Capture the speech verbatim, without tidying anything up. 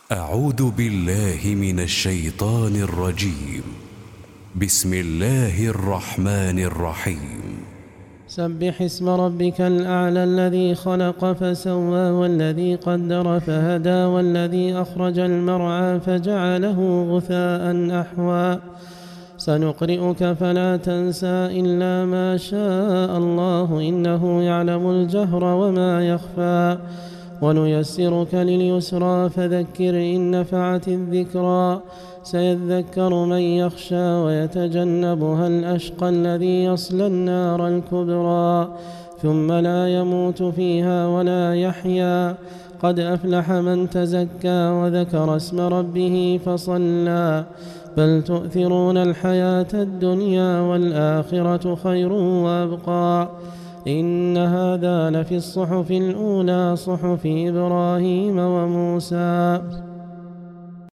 أعوذ بالله من الشيطان الرجيم. بسم الله الرحمن الرحيم. سبح اسم ربك الأعلى الذي خلق فسوى والذي قدر فهدى والذي أخرج المرعى فجعله غثاء أحوى سنقرئك فلا تنسى إلا ما شاء الله إنه يعلم الجهر وما يخفى ونيسرك لليسرى فذكر إن نفعت الذكرى سيذكر من يخشى ويتجنبها الأشقى الذي يصلى النار الكبرى ثم لا يموت فيها ولا يحيا قد أفلح من تزكى وذكر اسم ربه فصلى بل تؤثرون الحياة الدنيا والآخرة خير وأبقى إن هذا لفي الصحف الأولى صحف إبراهيم وموسى.